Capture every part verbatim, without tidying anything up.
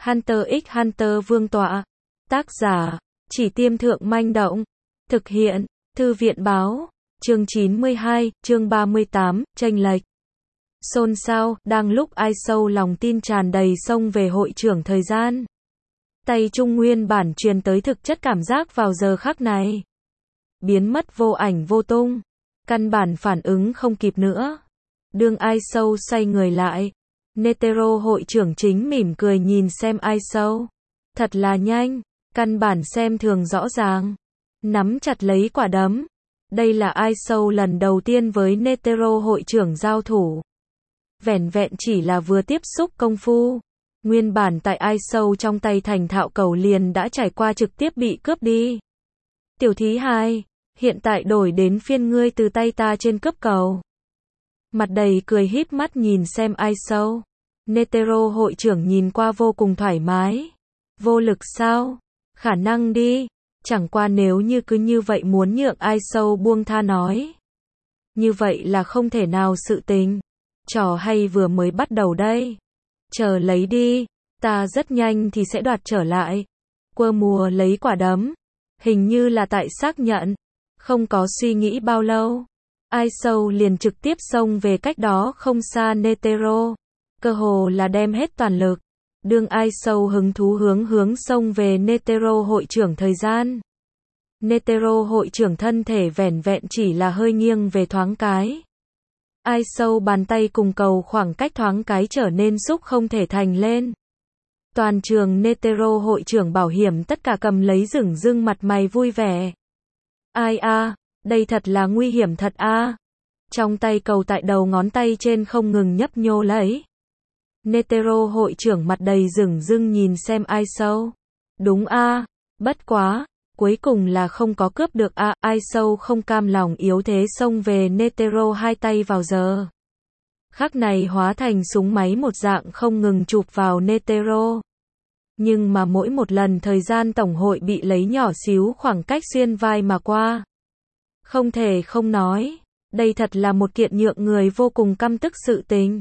Hunter x Hunter Vương tọa. Tác giả, Chỉ Tiêm Thượng Manh Động. Thực hiện, Thư viện Báo. Chương chín mươi hai, chương ba mươi tám, chênh lệch. Xôn xao, đang lúc ai sâu lòng tin tràn đầy xông về hội trưởng thời gian. Tay Trung nguyên bản truyền tới thực chất cảm giác vào giờ khắc này. Biến mất vô ảnh vô tung. Căn bản phản ứng không kịp nữa. Đương ai sâu xoay người lại. Netero hội trưởng chính mỉm cười nhìn xem ai sâu. Thật là nhanh, căn bản xem thường rõ ràng. Nắm chặt lấy quả đấm. Đây là ai sâu lần đầu tiên với Netero hội trưởng giao thủ. Vẻn vẹn chỉ là vừa tiếp xúc công phu. Nguyên bản tại ai sâu trong tay thành thạo cầu liền đã trải qua trực tiếp bị cướp đi. Tiểu thí hai, hiện tại đổi đến phiên ngươi từ tay ta trên cướp cầu. Mặt đầy cười híp mắt nhìn xem ai sâu. Netero hội trưởng nhìn qua vô cùng thoải mái. Vô lực sao? Khả năng đi. Chẳng qua nếu như cứ như vậy muốn nhượng ai sâu buông tha nói. Như vậy là không thể nào sự tình. Trò hay vừa mới bắt đầu đây. Chờ lấy đi. Ta rất nhanh thì sẽ đoạt trở lại. Quơ mùa lấy quả đấm. Hình như là tại xác nhận. Không có suy nghĩ bao lâu. Ai sâu liền trực tiếp xông về cách đó không xa Netero. Cơ hồ là đem hết toàn lực. Đương ai sâu hứng thú hướng hướng xông về Netero hội trưởng thời gian. Netero hội trưởng thân thể vẻn vẹn chỉ là hơi nghiêng về thoáng cái. Ai sâu bàn tay cùng cầu khoảng cách thoáng cái trở nên xúc không thể thành lên. Toàn trường Netero hội trưởng bảo hiểm tất cả cầm lấy dửng dưng mặt mày vui vẻ. Ai a, đây thật là nguy hiểm thật a. Trong tay cầu tại đầu ngón tay trên không ngừng nhấp nhô lấy. Netero hội trưởng mặt đầy dửng dưng nhìn xem ai sâu. Đúng a, bất quá, cuối cùng là không có cướp được a, ai sâu không cam lòng yếu thế xông về Netero hai tay vào giờ. Khắc này hóa thành súng máy một dạng không ngừng chụp vào Netero. Nhưng mà mỗi một lần thời gian tổng hội bị lấy nhỏ xíu khoảng cách xuyên vai mà qua. Không thể không nói, đây thật là một kiện nhượng người vô cùng căm tức sự tình.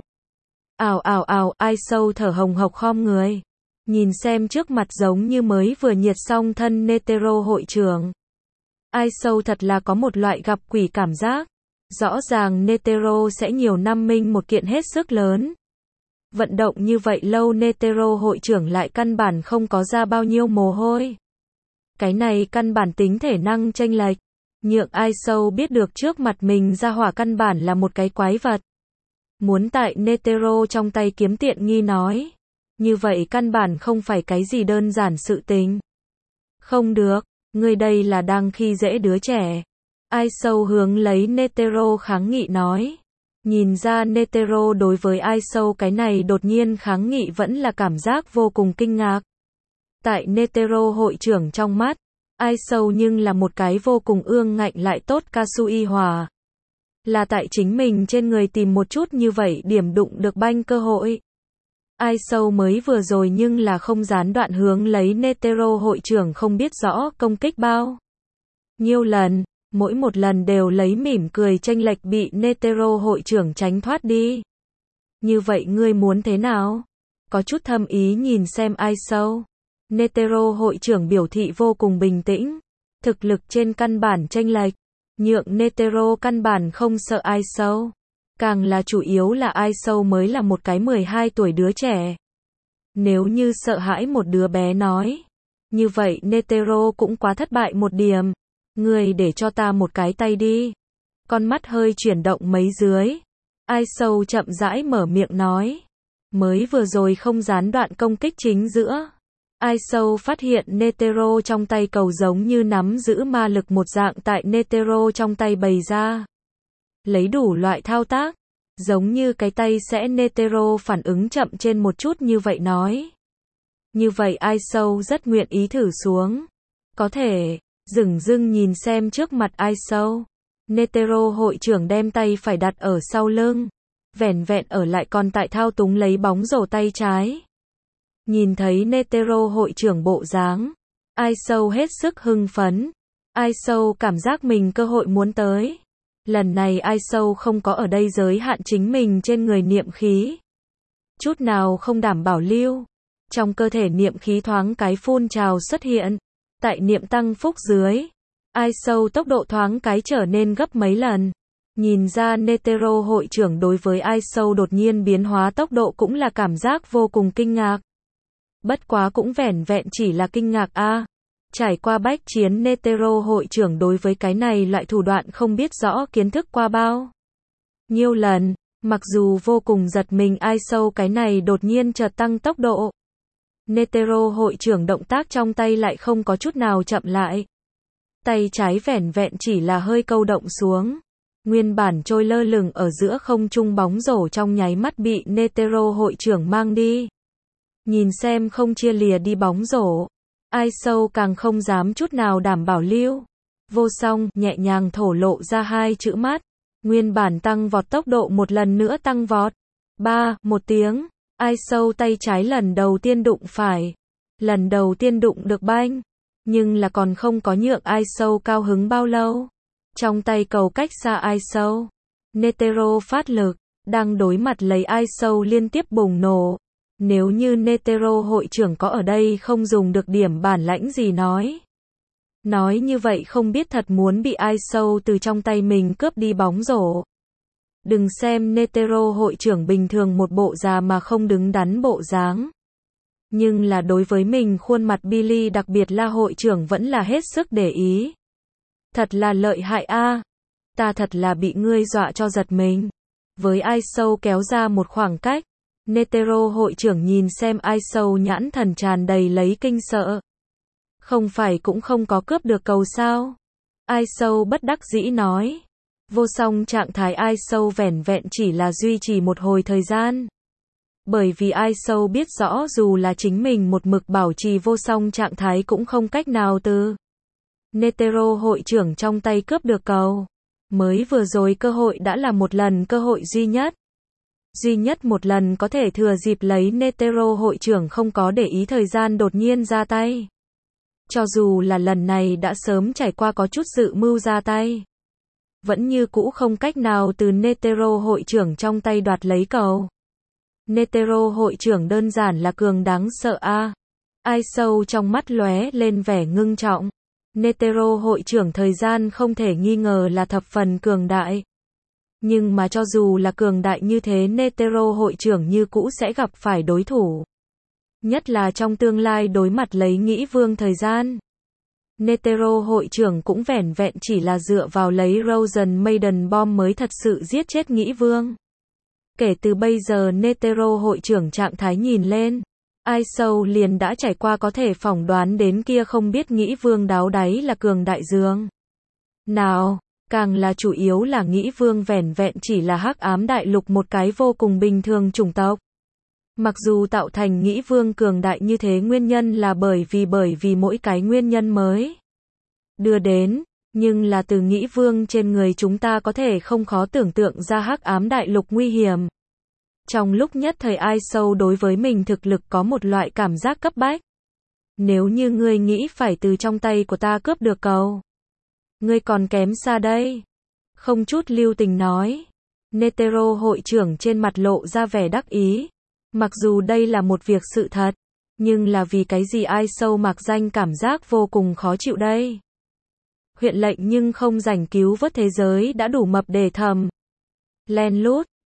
Ào ào ào, ai sâu thở hồng hộc khom người. Nhìn xem trước mặt giống như mới vừa nhiệt xong thân Netero hội trưởng. Ai sâu thật là có một loại gặp quỷ cảm giác. Rõ ràng Netero sẽ nhiều năm minh một kiện hết sức lớn. Vận động như vậy lâu Netero hội trưởng lại căn bản không có ra bao nhiêu mồ hôi. Cái này căn bản tính thể năng chênh lệch. Nhượng ai sâu biết được trước mặt mình ra hỏa căn bản là một cái quái vật. Muốn tại Netero trong tay kiếm tiện nghi nói. Như vậy căn bản không phải cái gì đơn giản sự tình. Không được, ngươi đây là đang khi dễ đứa trẻ. Ai sâu hướng lấy Netero kháng nghị nói. Nhìn ra Netero đối với ai sâu cái này đột nhiên kháng nghị vẫn là cảm giác vô cùng kinh ngạc. Tại Netero hội trưởng trong mắt, ai sâu nhưng là một cái vô cùng ương ngạnh lại tốt Kasui hòa. Là tại chính mình trên người tìm một chút như vậy điểm đụng được banh cơ hội. Ai sâu mới vừa rồi nhưng là không gián đoạn hướng lấy Netero hội trưởng không biết rõ công kích bao nhiêu lần, mỗi một lần đều lấy mỉm cười chênh lệch bị Netero hội trưởng tránh thoát đi. Như vậy ngươi muốn thế nào? Có chút thâm ý nhìn xem ai sâu. Netero hội trưởng biểu thị vô cùng bình tĩnh. Thực lực trên căn bản chênh lệch. Nhượng Netero căn bản không sợ ai sâu. Càng là chủ yếu là ai sâu mới là một cái mười hai tuổi đứa trẻ. Nếu như sợ hãi một đứa bé nói. Như vậy Netero cũng quá thất bại một điểm. Người để cho ta một cái tay đi. Con mắt hơi chuyển động mấy dưới. Ai sâu chậm rãi mở miệng nói. Mới vừa rồi không gián đoạn công kích chính giữa. Ai sâu phát hiện Netero trong tay cầu giống như nắm giữ ma lực một dạng tại Netero trong tay bày ra. Lấy đủ loại thao tác. Giống như cái tay sẽ Netero phản ứng chậm trên một chút như vậy nói. Như vậy ai sâu rất nguyện ý thử xuống. Có thể, dửng dưng nhìn xem trước mặt ai sâu. Netero hội trưởng đem tay phải đặt ở sau lưng. Vẻn vẹn ở lại còn tại thao túng lấy bóng rổ tay trái. Nhìn thấy Netero hội trưởng bộ dáng. Ai sâu hết sức hưng phấn. Ai sâu cảm giác mình cơ hội muốn tới. Lần này ai sâu không có ở đây giới hạn chính mình trên người niệm khí. Chút nào không đảm bảo lưu. Trong cơ thể niệm khí thoáng cái phun trào xuất hiện. Tại niệm tăng phúc dưới, ai sâu tốc độ thoáng cái trở nên gấp mấy lần. Nhìn ra Netero hội trưởng đối với ai sâu đột nhiên biến hóa tốc độ cũng là cảm giác vô cùng kinh ngạc. Bất quá cũng vẻn vẹn chỉ là kinh ngạc a. À. Trải qua bách chiến Netero hội trưởng đối với cái này loại thủ đoạn không biết rõ kiến thức qua bao nhiêu lần, mặc dù vô cùng giật mình ai sâu cái này đột nhiên chợt tăng tốc độ. Netero hội trưởng động tác trong tay lại không có chút nào chậm lại. Tay trái vẻn vẹn chỉ là hơi câu động xuống. Nguyên bản trôi lơ lửng ở giữa không trung bóng rổ trong nháy mắt bị Netero hội trưởng mang đi. Nhìn xem không chia lìa đi bóng rổ. Ai sâu càng không dám chút nào đảm bảo lưu. Vô song, nhẹ nhàng thổ lộ ra hai chữ mát. Nguyên bản tăng vọt tốc độ một lần nữa tăng vọt. Ba, một tiếng. Ai sâu tay trái lần đầu tiên đụng phải. Lần đầu tiên đụng được banh. Nhưng là còn không có nhượng ai sâu cao hứng bao lâu. Trong tay cầu cách xa ai sâu. Netero phát lực. Đang đối mặt lấy ai sâu liên tiếp bùng nổ. Nếu như Netero hội trưởng có ở đây không dùng được điểm bản lãnh gì nói. Nói như vậy không biết thật muốn bị ai sâu từ trong tay mình cướp đi bóng rổ. Đừng xem Netero hội trưởng bình thường một bộ già mà không đứng đắn bộ dáng. Nhưng là đối với mình khuôn mặt Billy đặc biệt là hội trưởng vẫn là hết sức để ý. Thật là lợi hại a. À. Ta thật là bị ngươi dọa cho giật mình. Với ai sâu kéo ra một khoảng cách. Netero hội trưởng nhìn xem ai sâu nhãn thần tràn đầy lấy kinh sợ. Không phải cũng không có cướp được cầu sao? Ai sâu bất đắc dĩ nói. Vô song trạng thái ai sâu vẻn vẹn chỉ là duy trì một hồi thời gian. Bởi vì ai sâu biết rõ dù là chính mình một mực bảo trì vô song trạng thái cũng không cách nào từ Netero hội trưởng trong tay cướp được cầu. Mới vừa rồi cơ hội đã là một lần cơ hội duy nhất. Duy nhất một lần có thể thừa dịp lấy Netero hội trưởng không có để ý thời gian đột nhiên ra tay. Cho dù là lần này đã sớm trải qua có chút dự mưu ra tay. Vẫn như cũ không cách nào từ Netero hội trưởng trong tay đoạt lấy cầu. Netero hội trưởng đơn giản là cường đáng sợ a. À. Ai sâu trong mắt lóe lên vẻ ngưng trọng. Netero hội trưởng thời gian không thể nghi ngờ là thập phần cường đại. Nhưng mà cho dù là cường đại như thế Netero hội trưởng như cũ sẽ gặp phải đối thủ. Nhất là trong tương lai đối mặt lấy Nghĩ Vương thời gian. Netero hội trưởng cũng vẻn vẹn chỉ là dựa vào lấy Rosen Maiden Bomb mới thật sự giết chết Nghĩ Vương. Kể từ bây giờ Netero hội trưởng trạng thái nhìn lên. Ai sâu liền đã trải qua có thể phỏng đoán đến kia không biết Nghĩ Vương đáo đáy là cường đại dường. Nào, càng là chủ yếu là Nghĩ Vương vẻn vẹn chỉ là hắc ám đại lục một cái vô cùng bình thường chủng tộc. Mặc dù tạo thành Nghĩ Vương cường đại như thế nguyên nhân là bởi vì bởi vì mỗi cái nguyên nhân mới đưa đến, nhưng là từ Nghĩ Vương trên người chúng ta có thể không khó tưởng tượng ra hắc ám đại lục nguy hiểm. Trong lúc nhất thời ai sâu đối với mình thực lực có một loại cảm giác cấp bách. Nếu như ngươi nghĩ phải từ trong tay của ta cướp được cầu, ngươi còn kém xa đây. Không chút lưu tình nói. Netero hội trưởng trên mặt lộ ra vẻ đắc ý. Mặc dù đây là một việc sự thật, nhưng là vì cái gì ai sâu mặc danh cảm giác vô cùng khó chịu đây. Huyện lệnh nhưng không rảnh cứu vớt thế giới đã đủ mập để thầm. Len lút,